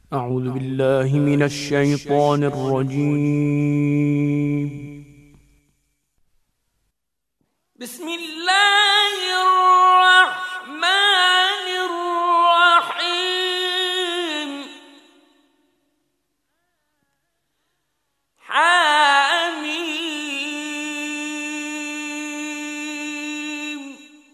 أعوذ بالله من الشيطان الرجيم. بسم الله الرحمن الرحيم. حميم.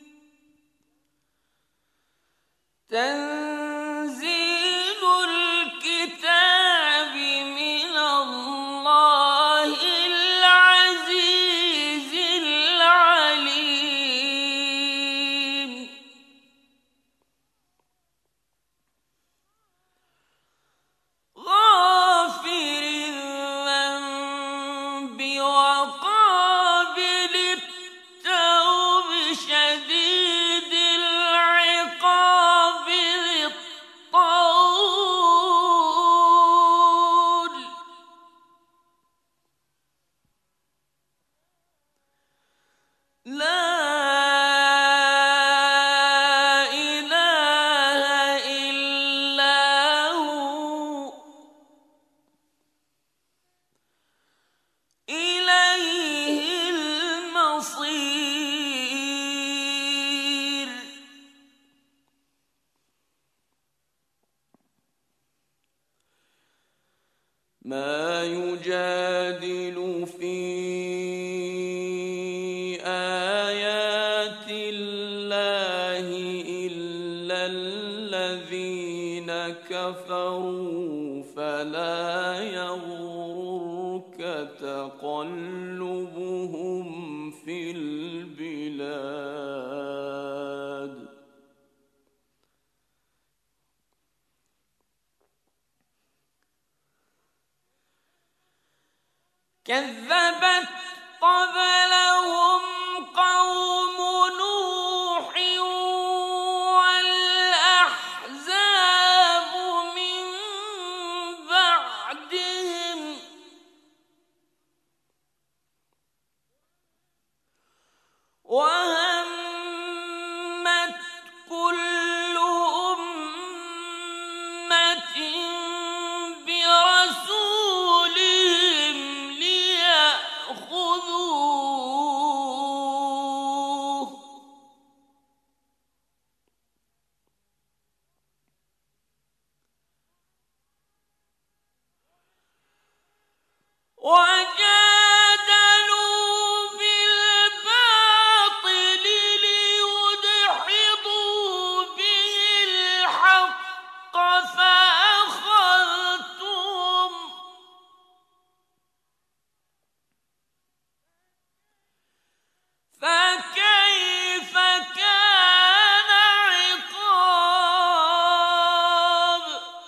تنزيل الكتاب من الله العزيز العليم. غافر الذنب وقابل التوب شديد العقاب ذي الطول. لا إله إلا هو إليه المصير. ما يجادل في آيات الله إلا الذين كفروا فلا يغررك تقلبهم في البلاد. كذبت قبلهم قوم نوح والأحزاب من بعدهم وهمت كل أمة برسولهم ليأخذوه وجادلوا بالباطل ليدحضوا به الحق فأخذتهم فكيف كان عقاب.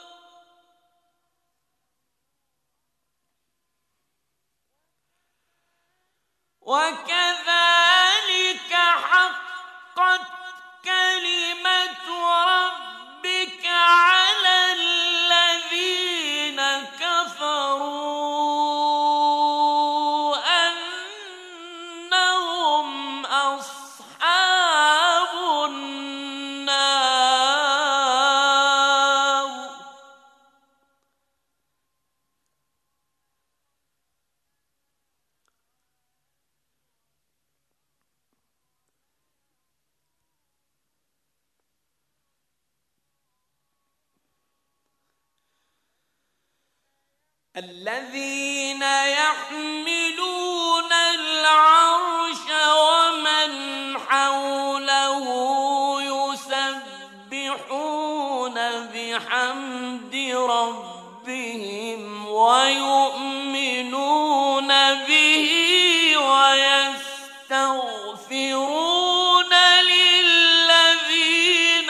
وكذلك حقت كلمة ربك على الذين كفروا أنهم أصحاب النار. الذين يحملون العرش ومن حوله يسبحون بحمد ربهم ويؤمنون به ويستغفرون للذين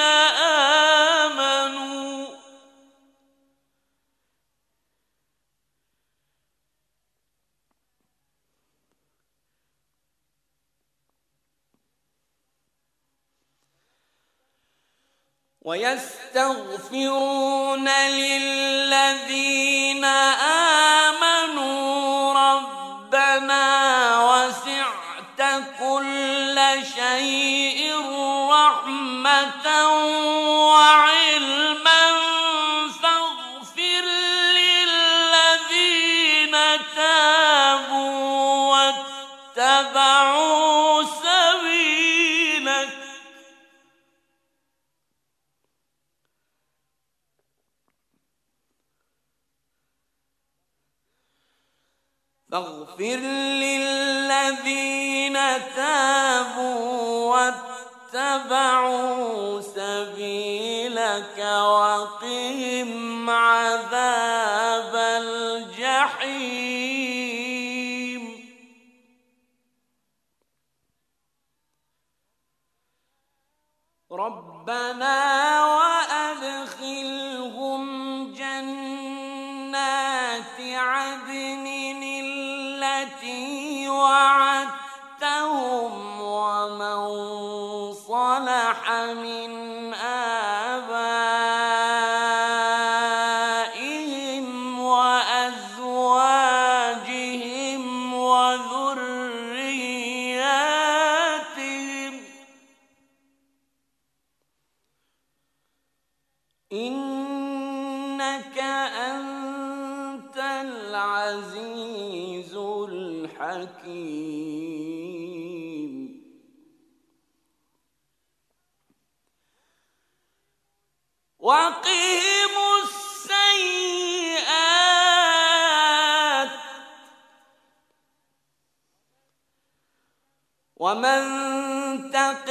آمنوا ربنا وسعت كل شيء رحمة وعلما فاغفر فاغفر للذين تابوا واتبعوا سبيلك وقهم عذاب الجحيم ربنا وأدخلهم جنات عدن التي وعدتهم ومن صلح من آبائهم وأزواجهم وذرياتهم إنك أنت العزيز الحكيم وقهم السيئات ومن تق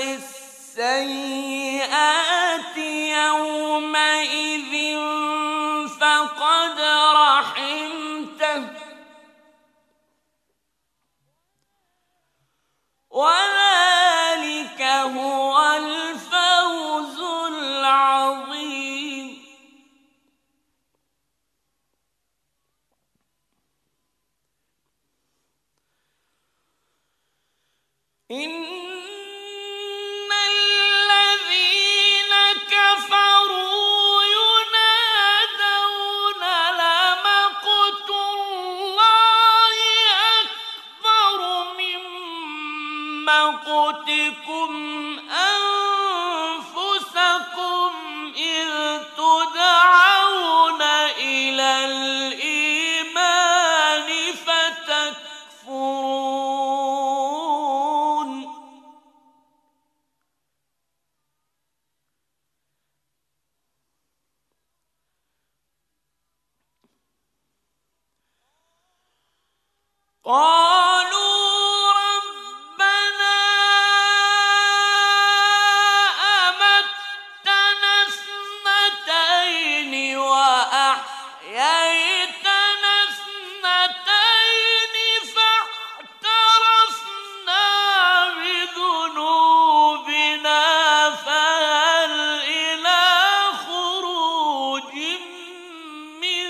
السيئات يومئذ فقد رحمته وذلك هو الفوز العظيم إن الذين كفروا ينادون لمقت الله أكبر من مقتكم أنفسكم إذ تدعون إلى الإيمان فتكفرون قالوا ربنا أمتنا اثنتين وأحييتنا اثنتين فاعترفنا بذنوبنا فهل إلى خروج من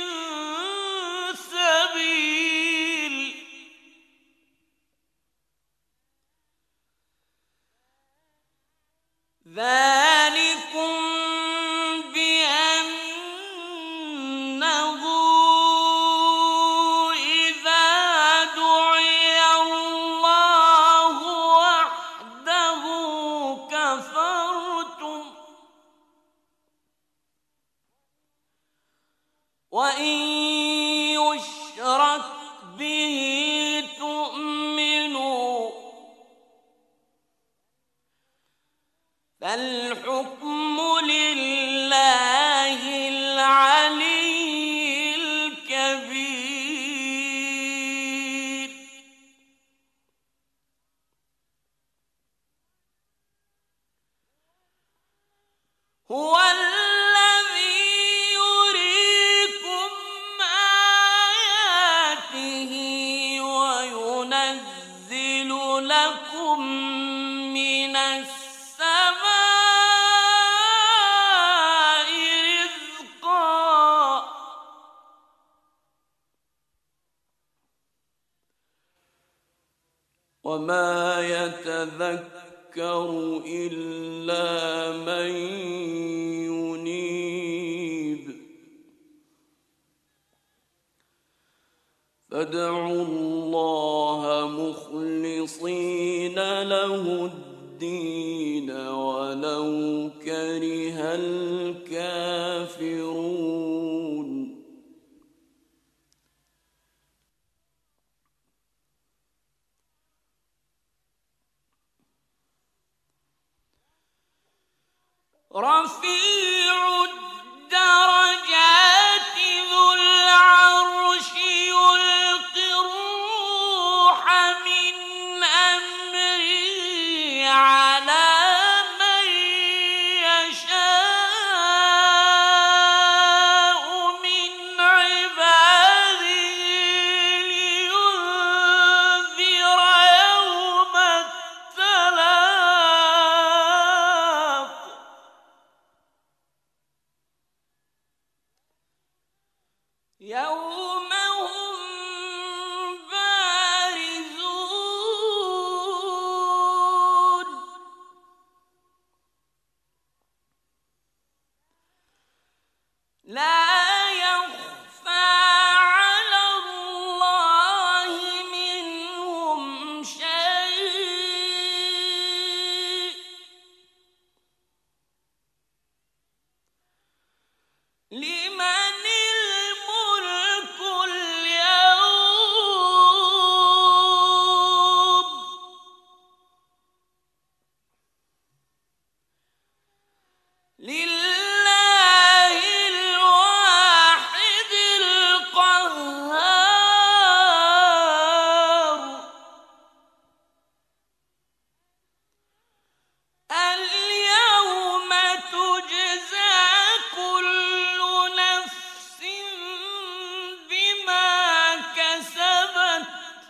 سبيل ذلكم بأنه إذا دعي الله وحده كفرتم وإن يشرك به تؤمنوا فالحكم لله العلي الكبير هو الذي يريكم آياته وينزل لكم من السماء رزقا وما يتذكر إلا من ينيب فادعوا الله مخلصين له الدين ولو كره الكافرون رفيع الدرجات ذو العرش يلقي الروح يوم هم بارزون لا يخفى على الله منهم شيء لمن الملك اليوم لله الواحد القهار اليوم تجزى كل نفس بما كسبت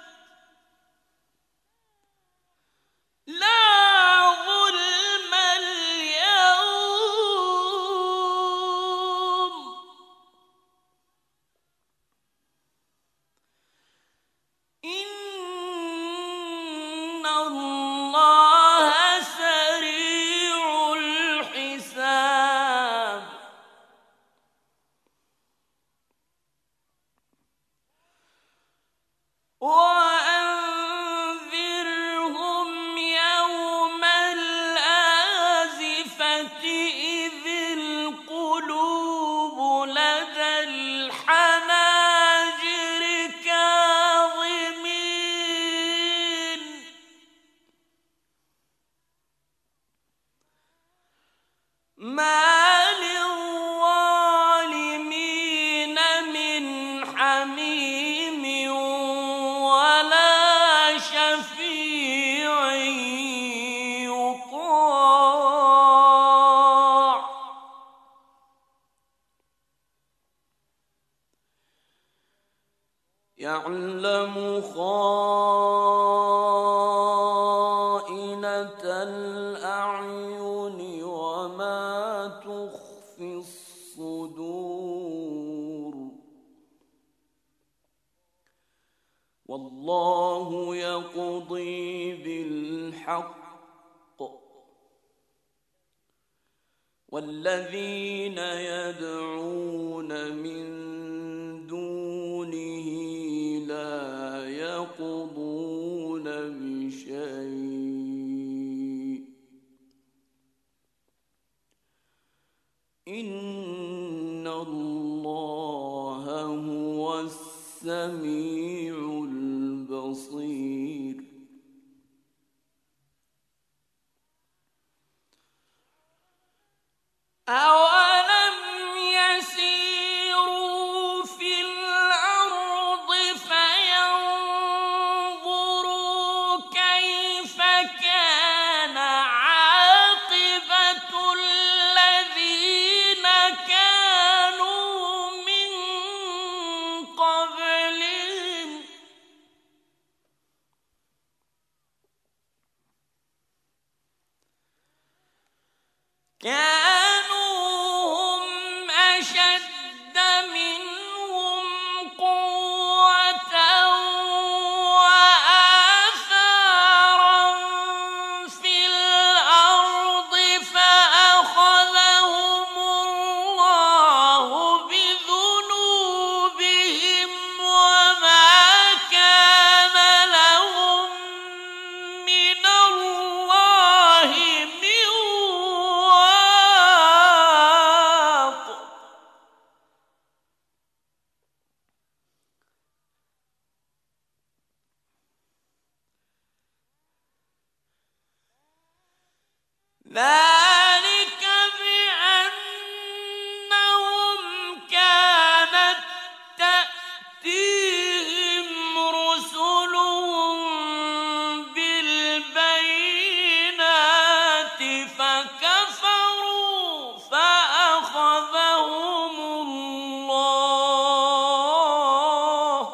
لا ظلم اليوم إن الله سريع الحساب وأنذرهم يوم الآزفة إذ القلوب لدى الحناجر كاظمين ما للظالمين من حميم ولا شفيع يطاع يعلم خائنة الأعين وما تخفي الصدور والله يقضي بالحق والذين يدعون من دونه لا يقضون بشيء إن الله هو السميع البصير أولم يسيروا في الأرض فينظروا كيف كان عاقبة الذين كانوا من قبلهم كانوا هم أشد منهم قوة وآثارا في الأرض فأخذهم الله بذنوبهم وما كان لهم من الله من واق ذلك بأنهم كانت تأتيهم رسلهم بالبينات فكفروا فأخذهم الله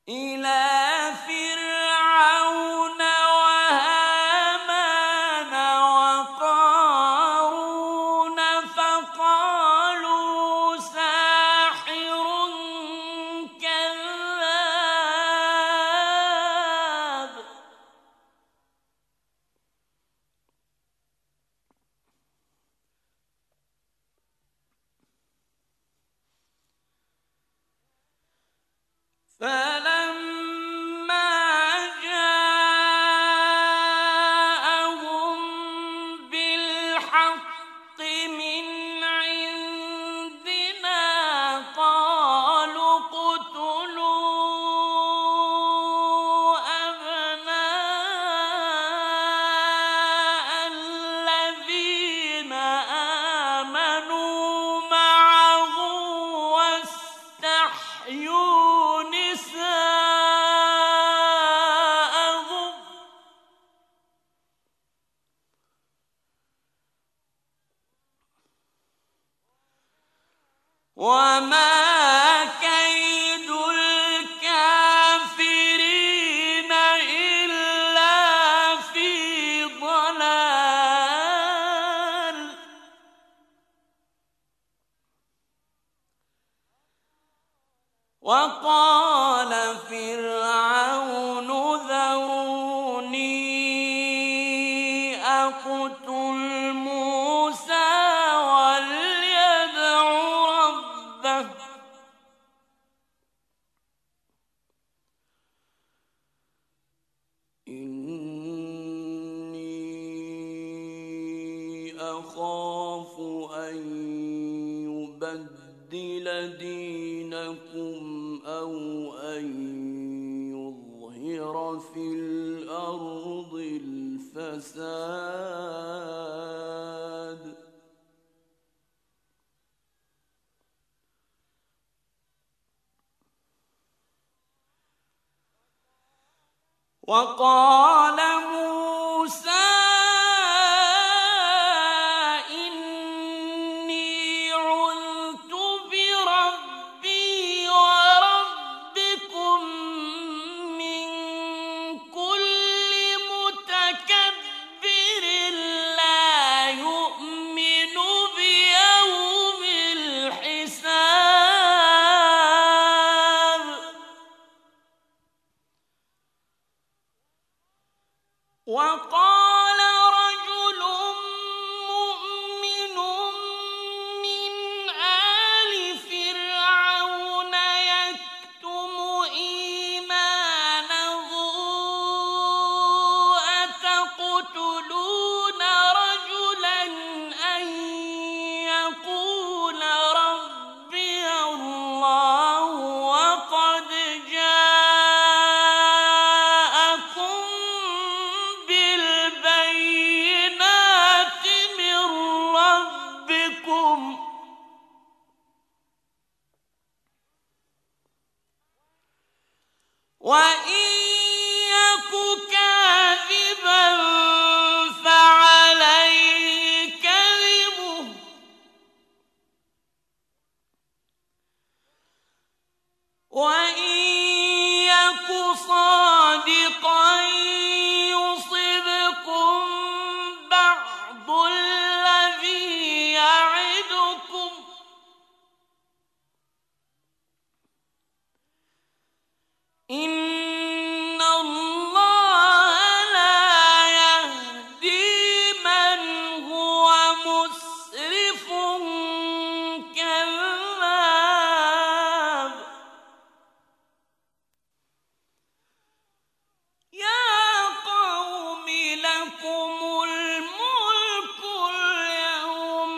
إلى فرعون وهامان وقارون فقالوا ساحر كذاب فلما جاءهم بالحق من عندنا قالوا اقتلوا أبناء الذين آمنوا معه واستحيوا نساءهم وما كيد الكافرين إلا في ضلال وقال فرعون ذروني أقتل موسى وليدع ربه إني أخاف أن يبدل دينكم أو أن يظهر في الأرض الفساد وقال موسى إني عذت بربي وربكم من كل متكبر لا يؤمن بيوم الحساب وقال رجل مؤمن من آل فرعون يكتم إيمانه أتقتلون رجلا أن يقول ربي الله وقد جاءكم بالبينات من ربكم وإن يك كاذبا فعليه كذبه وإن يك صادقا يصبكم بعض الذي يعدكم إن الله لا يهدي من هو مسرف كذاب يا قوم لكم الملك اليوم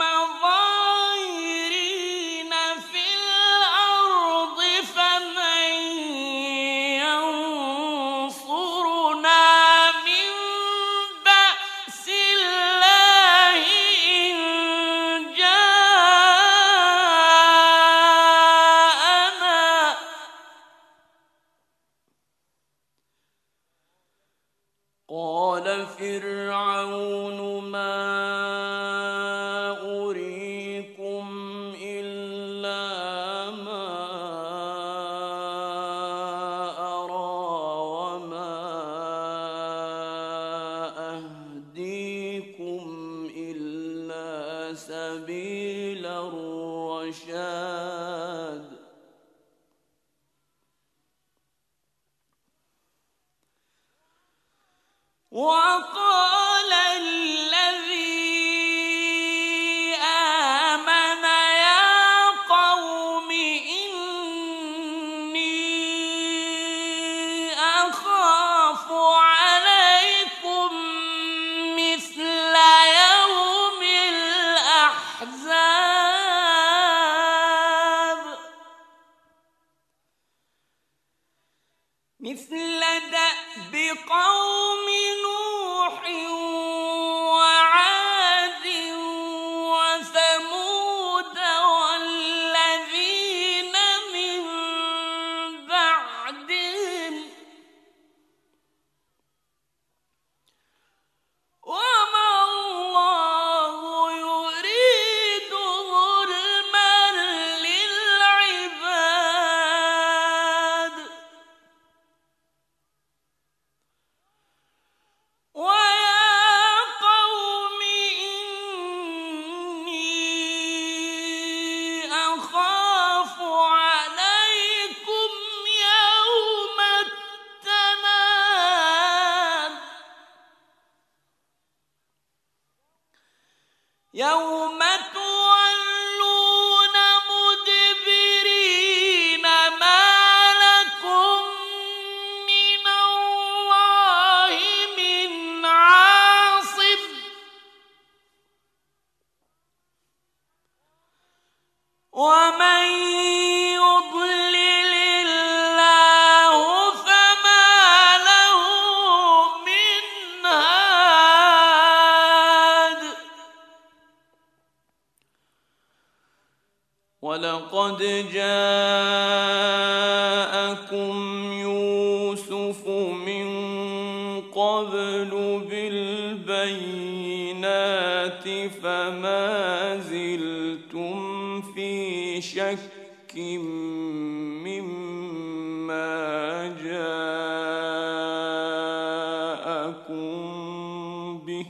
ظاهرين في الأرض فمن ينصرنا من بأس الله إن جاءنا قال فرعون ما أريكم إلا ما وقال الذي آمن يا قوم إني أخاف عليكم مثل يوم الأحزاب مثل دأب قوم نوح وعاد وثمود والذين من بعدهم وما الله يريد ظلما للعباد ويا قوم إني أخاف عليكم يوم التناد يوم تولون مدبرين ما لكم من الله من عاصم ومن يضلل الله فما له من هاد ولقد جاءكم يوسف من قبل بالبينات فما زلتم في شك مما جاءكم به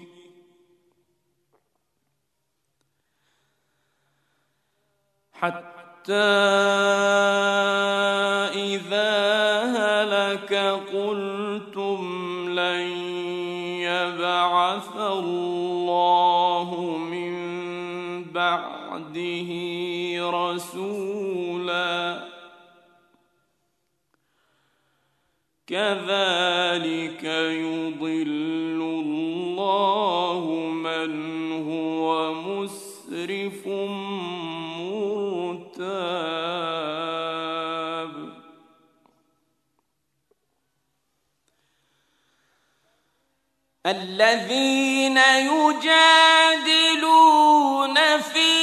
حتى إذا هلك قلتم لن يبعث الله من بعده رسولا كذلك يضل الله من هو مسرف مرتاب الذين يجادلون في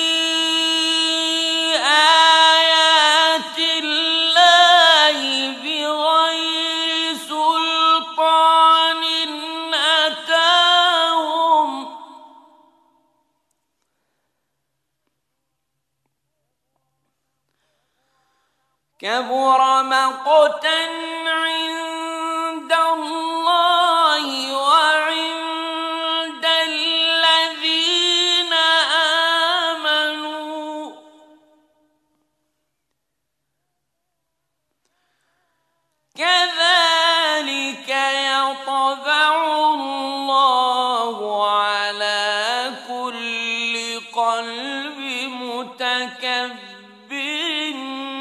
آيات الله بغير سلطان أتاهم كبر مقتا عند الله وعند الذين آمنوا كذلك يطبع الله على كل قلب متكبر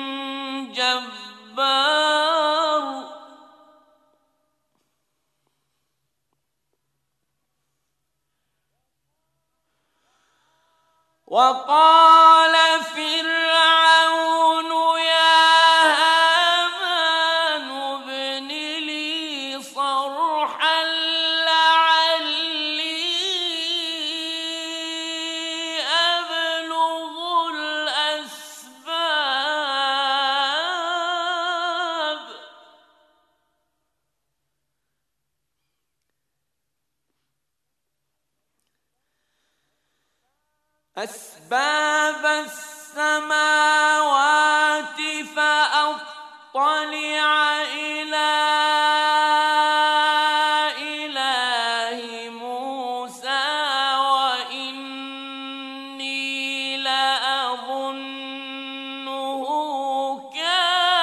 جبار وقال فرعون يا هامان ابن لي صرحا لعلي أبلغ الأسباب أسباب السماوات فأطلع إلى إله موسى وإني لأظنه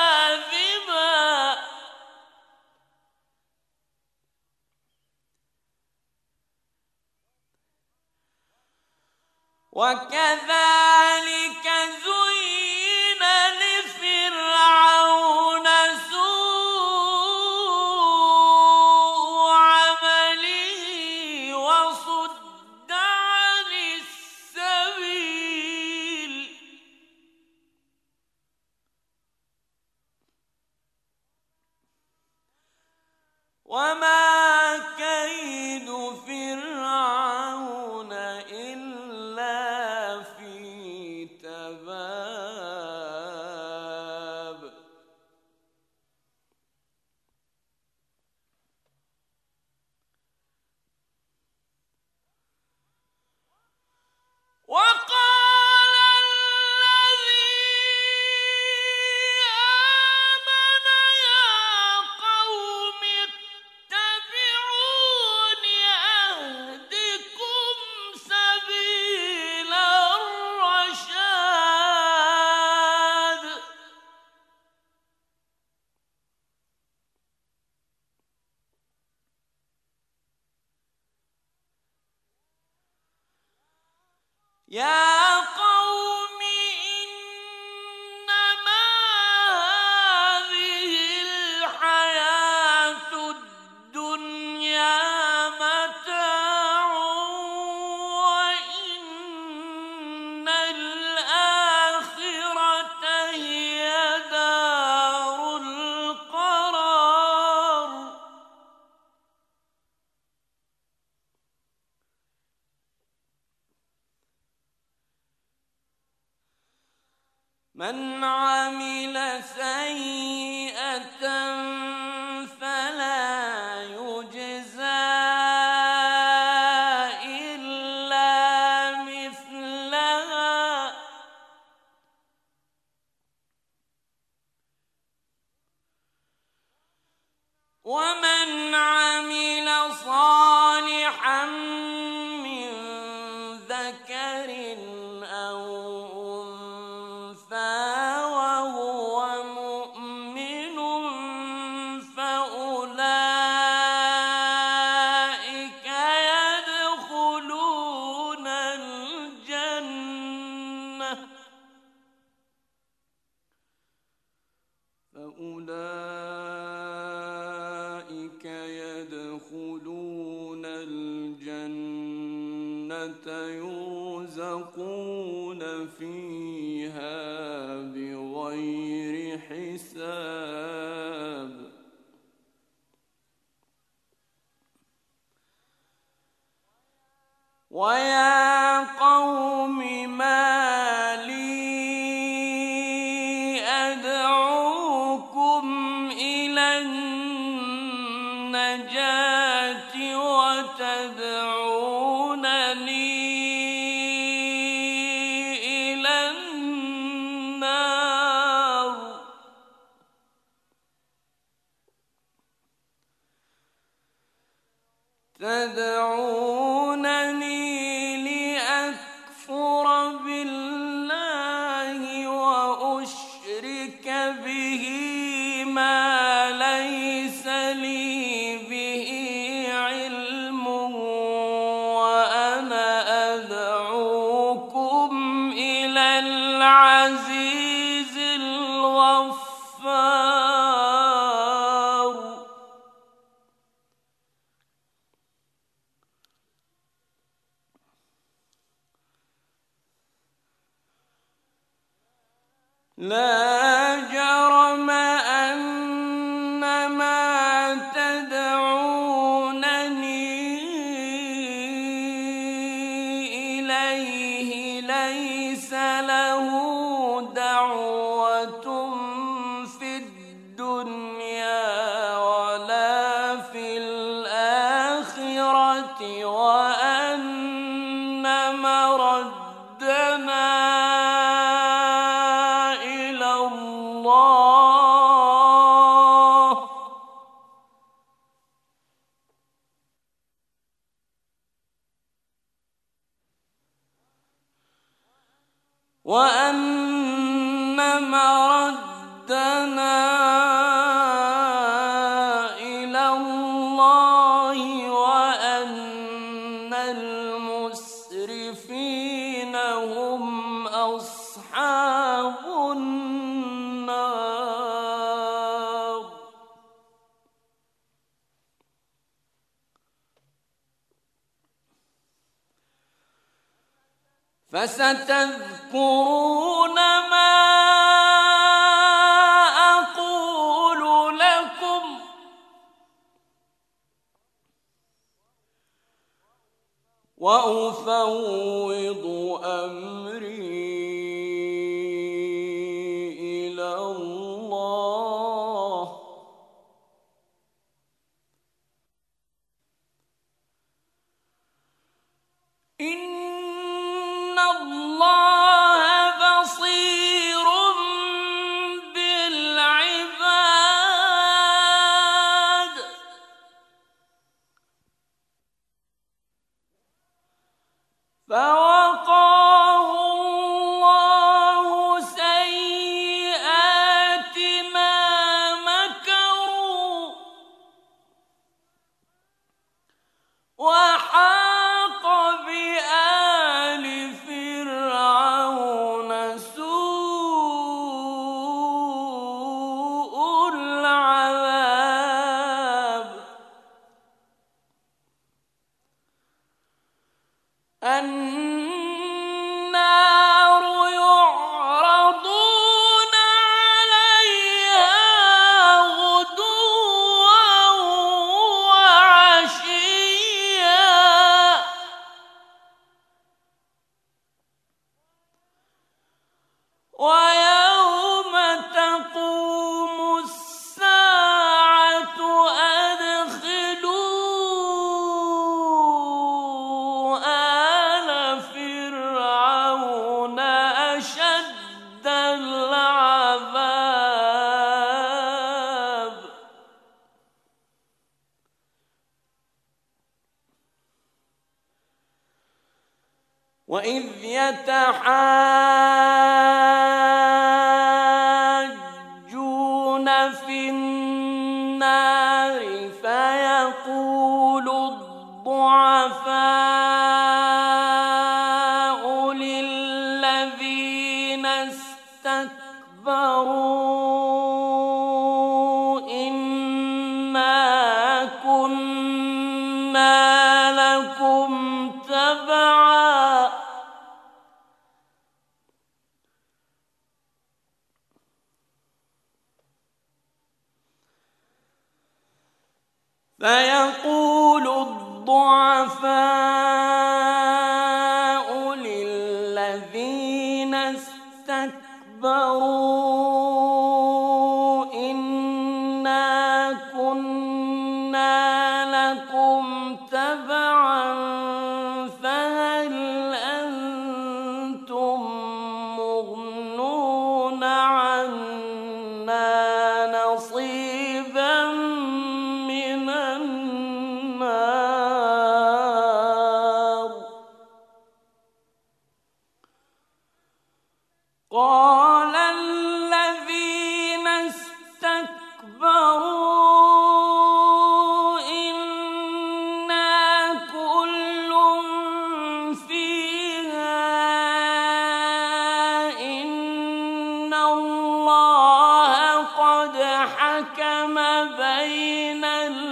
كاذبا وكذلك زين لفرعون سوء عمله وصد عن السبيل وما كيد فرعون إلا في تباب وقال الذي آمن يا قوم اتبعون أهدكم سبيل الرشاد يا قوم إنما هذه الحياة الدنيا متاع وإن الآخرة هي دار القرار من عمل سيئة فلا يجزى إلا مثلها ومن عمل صالحا من ذكر أو أنثى وهو مؤمن فأولئك يدخلون الجنة يرزقون فيها بغير حساب ويا قوم ما لي أدعوكم إلى النجاة وتدعونني إلى النار تدعونني لأكفر بالله وأشرك به ما ليس لي به علم وأنا أدعوكم إلى العزيز الغفار لا جرم أن ما تدعونني إليه ليس له دعوة في الدنيا ولا في الآخرة وأن مردنا وأن مردنا إلى الله وأن المسرفين فستذكرون ما أقول لكم وأفوض أمري إلى الله إن الله بصير بالعباد فوقاه الله سيئات ما مكروا وحاق بآل فرعون سوء العذاب النار يعرضون عليها غدوا وعشيا ويوم تقوم الساعة أدخلوا آل فرعون أشد العذاب وإذ يتحاجون في النار فيقول الضعفاء للذين استكبروا إنا كنا لكم تبعا فيقول الضعفاء للذين استكبروا إنا كنا لكم تبعا فهل أنتم مغنون عنا نصيبا من النار قال الذين استكبروا إنا كل فيها إن الله قد حكم بين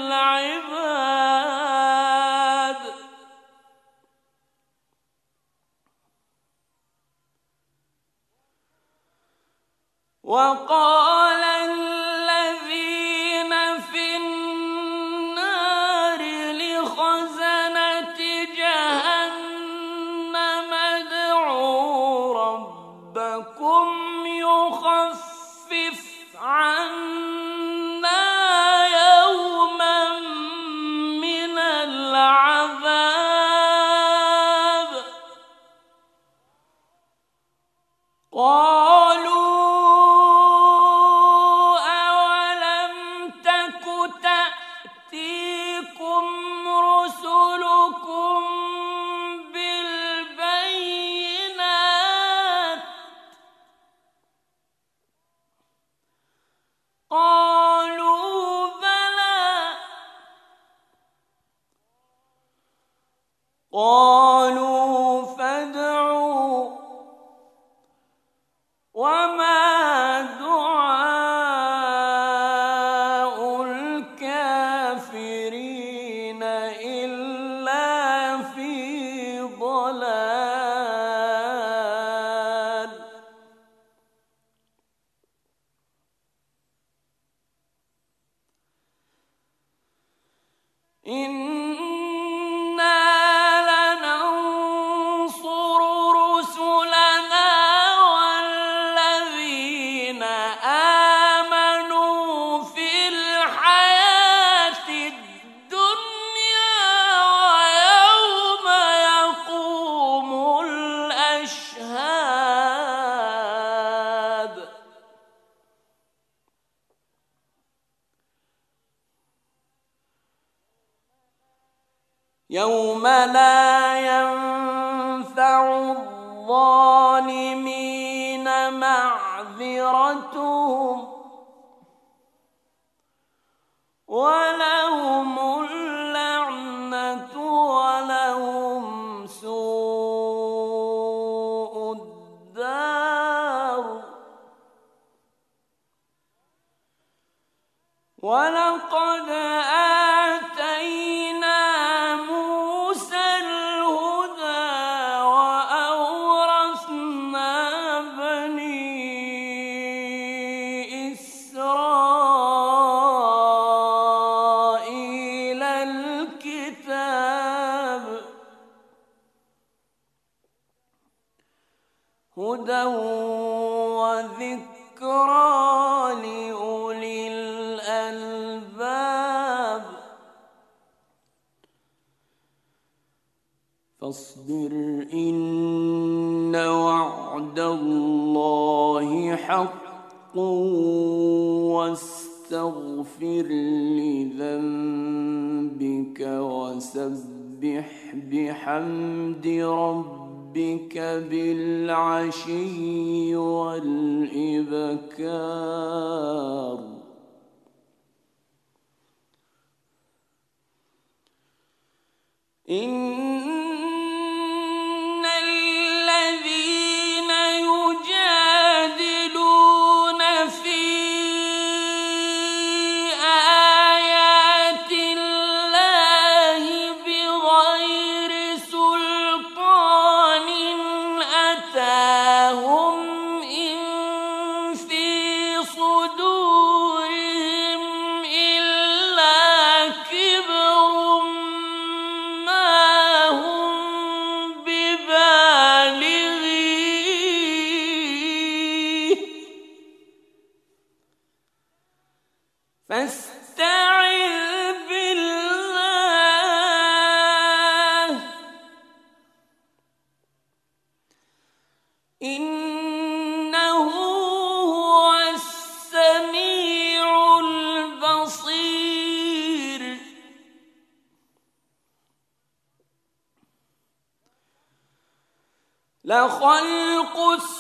العباد وقال الذين في النار لخزنة جهنم ادعوا ربكم يخفف عنا يوما من العذاب قالوا إنا لننصر رسلنا والذين آمنوا في الحياة الدنيا ويوم يقوم الأشهاد. يوم لا ينفع الظالمين معذرتهم ولهم اللعنة ولهم سوء الدار. ولقد آتينا موسى الهدى وأورثنا بني إسرائيل الكتاب هدى وذكرى لأولي الألباب. فاصبر إن وعد الله حق واستغفر لذنبك وسبح بحمد ربك بالعشي والإبكار. إن الذين يجادلون في آيات الله بغير سلطان أتاهم إن في صدورهم إلا كبر ما هم ببالغيه فاستعذ بالله إنه هو السميع البصير. لخلق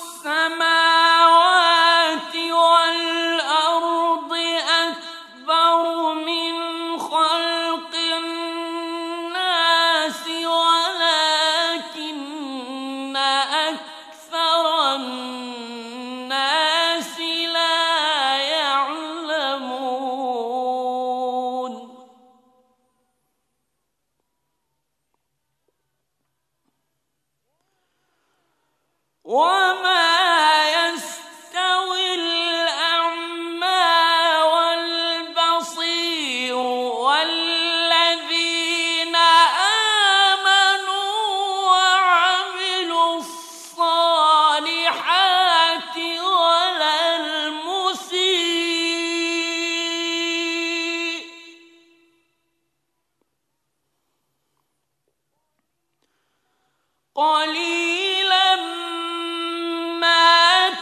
السماوات والأرض أكبر من خلق الناس ولكن أكثر الناس لا يعلمون. وما يستوي الأعمى والبصير والذين آمنوا وعملوا الصالحات ولا المسيء قليلا ما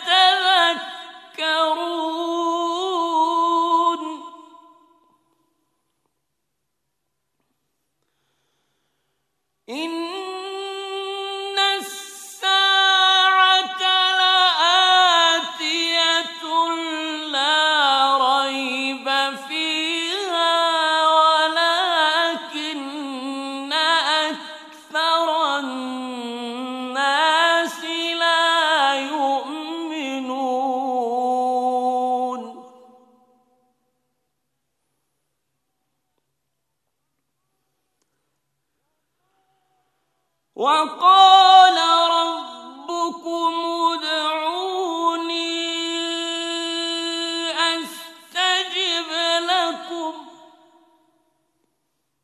تتذكرون. إن الساعة لآتية لا ريب فيها ولكن أكثر الناس لا يؤمنون. وقال ربكم ادعوني أستجب لكم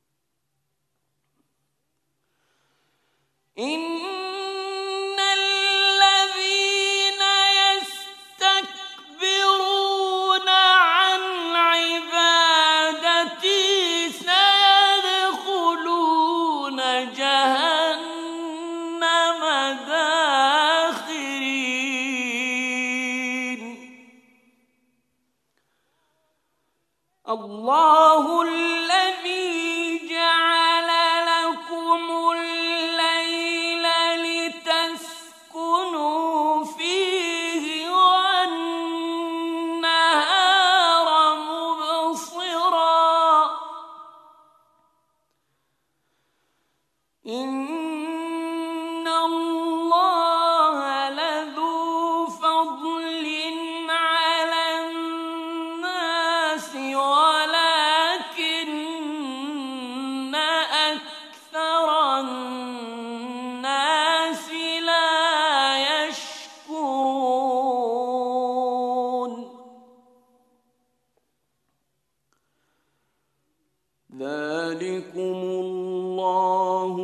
الله الذي جعل لكم الليل لتسكنوا فيه والنهار مبصرا إن الله لذو فضل على الناس ولكن أكثر الناس لا يشكرون ذلكم الله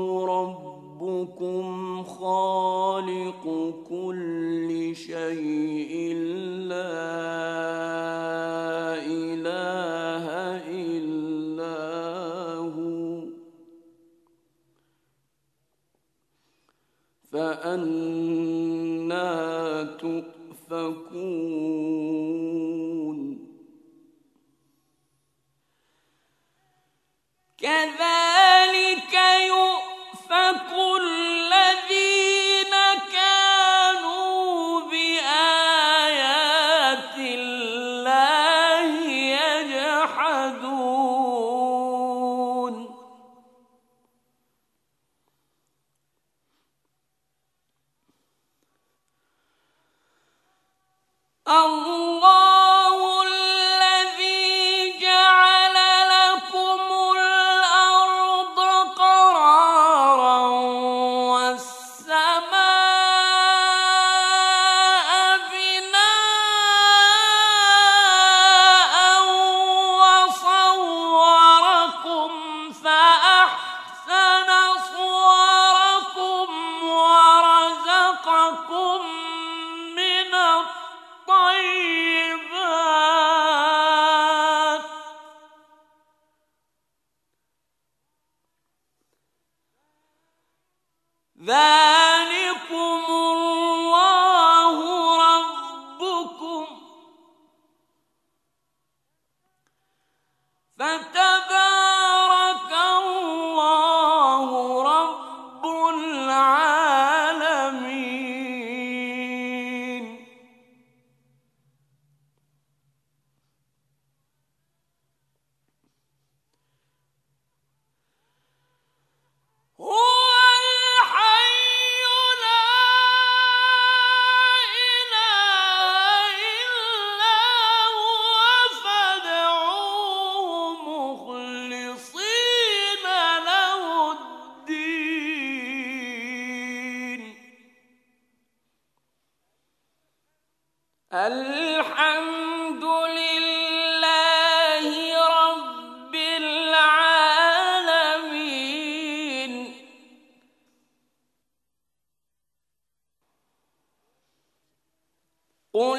ربكم خالق كل شيء لا إله إلا هو فأنى تؤفكون كذلك يؤفك الذين كانوا بآيات الله يجحدون الله الذي جعل لكم الأرض قرارا والسماء بناء وصوركم فأحسن صوركم ورزقكم من الطيبات ذلكم الله ربكم فتبارك الله رب العالمين هو الحي لا إله إلا هو فادعوه مخلصين له الدين الحمد لله رب العالمين قل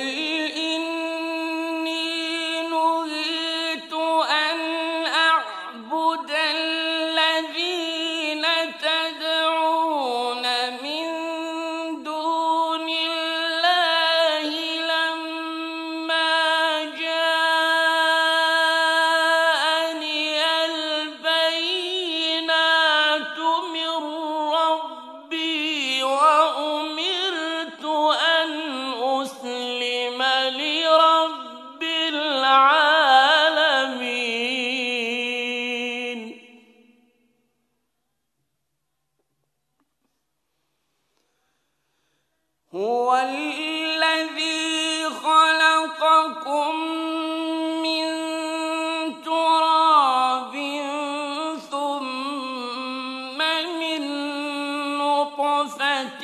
إني نهيت أن أعبد الذين تدعون من دون الله لما جاءني البينات من ربي وأمرت أن أسلم لرب العالمين هو الذي خلقكم من تراب ثم من نطفة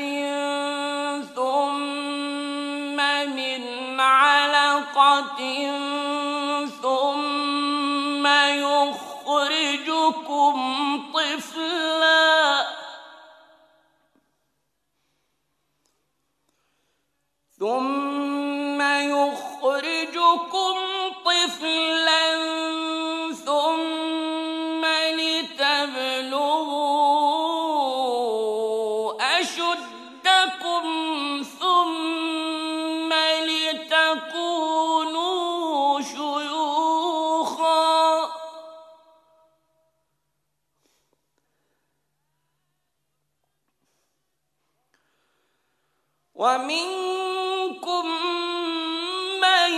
ثم من علقة ثم يخرجكم طفلا ثم لتبلغوا أشدكم ثم لتكونوا شيوخا ومنكم من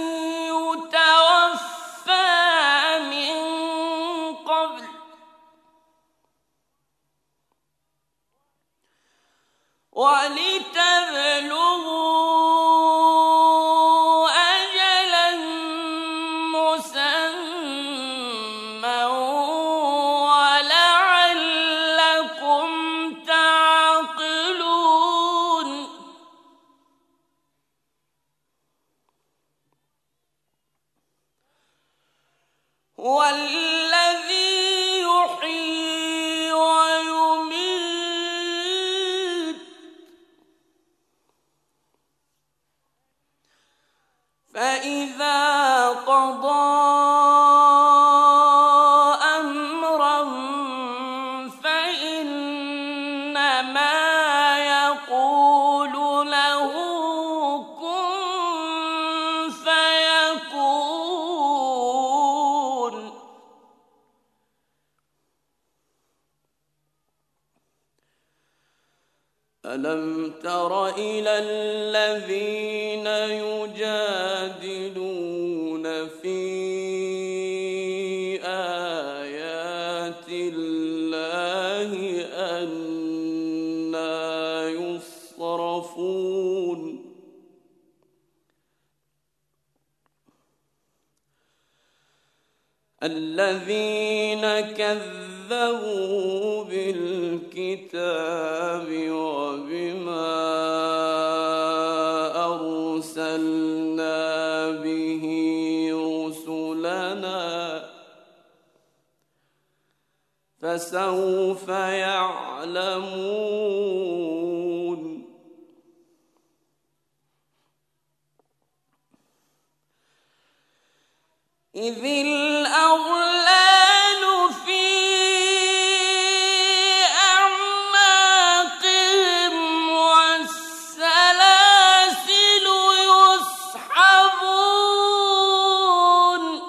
يتوفى من قبل ولتبلغوا أجلا مسمى ولعلكم تعقلون هو الذي يحيي ويميت فإذا قضى أمرا فإنما يقول له كن فيكون ألم تر إلى الذين يجادلون في آيات الله أنى يصرفون الذين كذبوا بالكتاب وبما أرسلنا به رسلنا فسوف يعلمون إذ الأغلال في أعناقهم والسلاسل يسحبون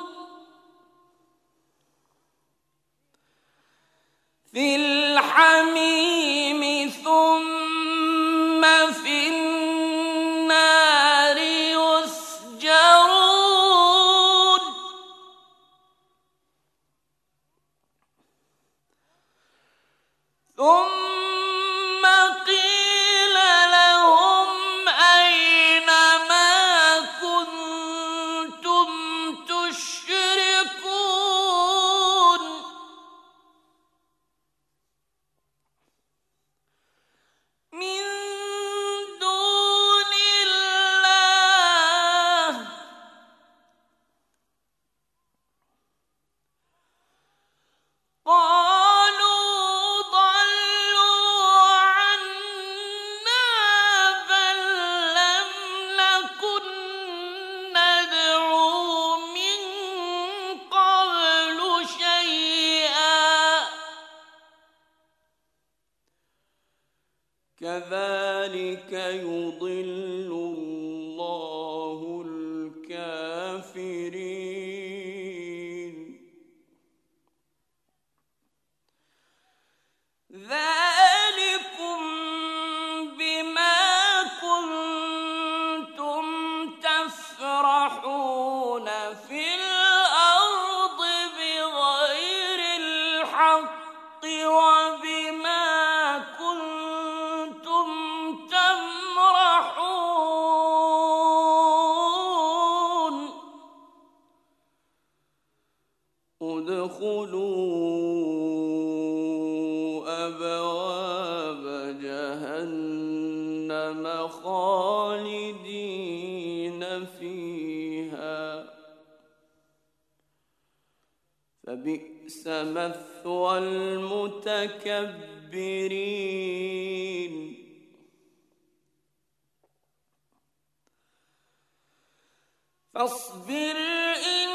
في الحميم ثم في النار يسجرون ثم قيل لهم أين ما كنتم تشركون من دون الله قالوا ضلوا عنا بل لم نكن ندعو من قبل شيئا كذلك يضل الله الكافرين ذلكم بما كنتم تفرحون في الأرض بغير الحق وبما كنتم تمرحون ادخلوا أبواب جهنم خالدين فيها فبئس مثوى المتكبرين فاصبر إن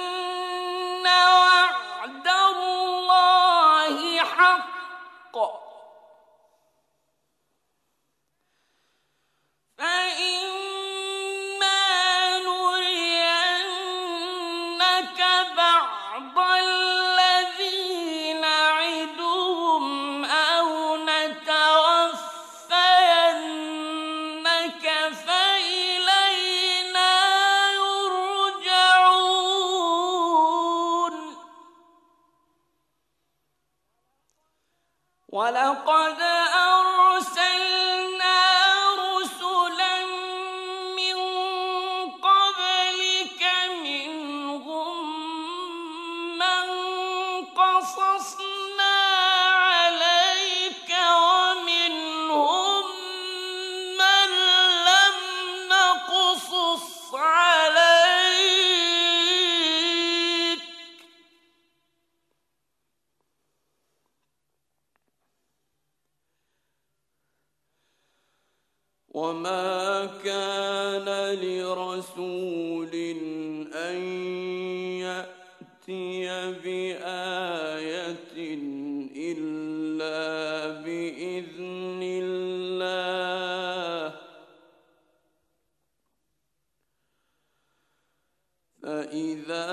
وعد الله حق فإما نرينك بعض الذي نعدهم أو نتوفينك ولقد أرسلنا رسلا من قبلك منهم من قصصنا عليك ومنهم من لم نقصص عليك وما كان لرسول أن يأتي بآية إلا بإذن الله فإذا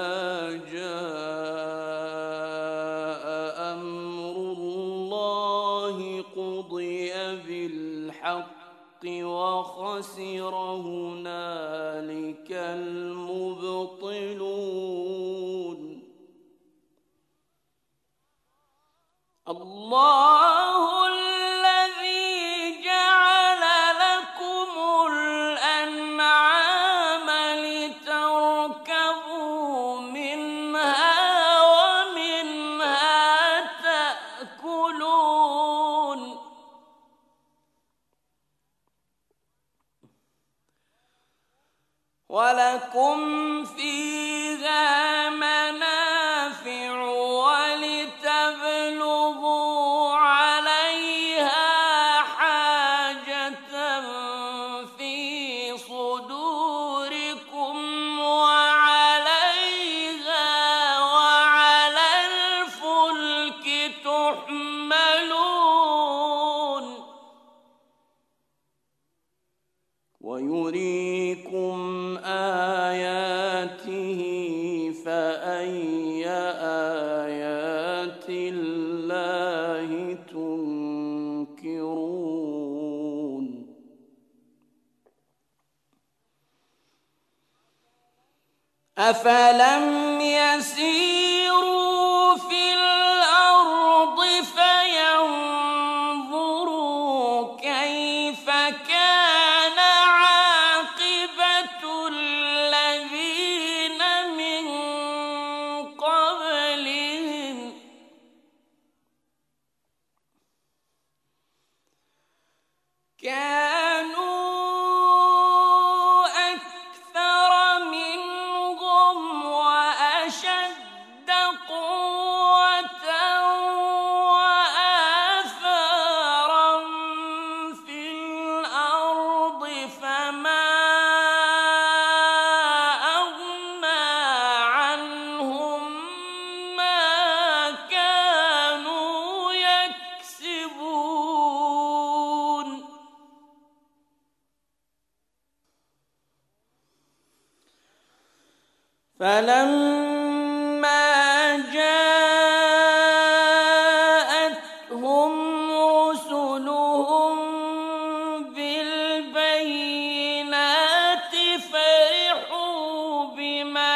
جاء أمر الله قضي بالحق وخسر هنالك المبطلون الله الذي جعل لكم الأنعام لتركبوا منها ومنها تأكلون ولكم فيها منافع ولتبلغوا عليها حاجة في صدوركم وعليها وعلى الفلك تحملون ويريكم آياته فأي آيات الله تنكرون أفلم يسيروا في الأرض فينظروا كيف كان عاقبة الذين من قبلهم كانوا أكثر منهم وأشد قوة وآثارا في الأرض فما أغنى عنهم ما كانوا يكسبون فلما جاءتهم رسلهم بالبينات فرحوا بما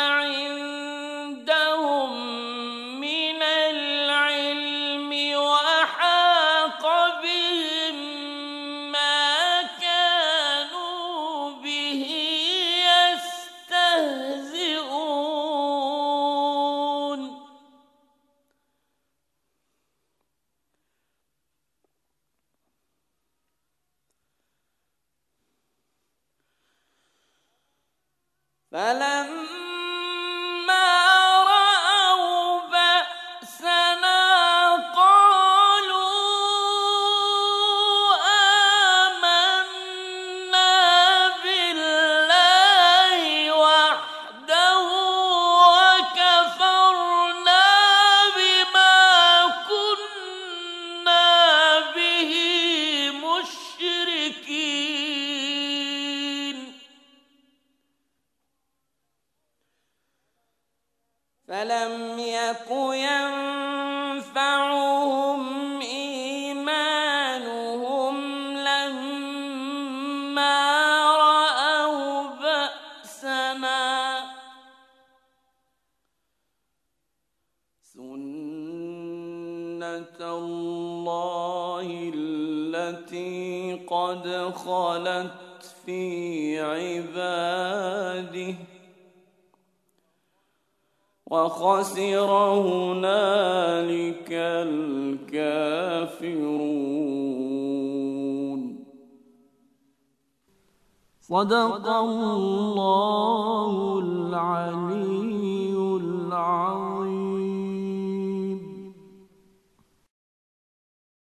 عندهم من العلم وحاق بهم ما كانوا به يستهزئون فلما رأوا بأسنا قالوا آمنا بالله وحده وكفرنا بما كنا به مشركين فلم يك ينفعهم إيمانهم لما رأوا بأسنا سنة الله التي قد خلت في عباده وخسر هنالك الكافرون. صدق الله العلي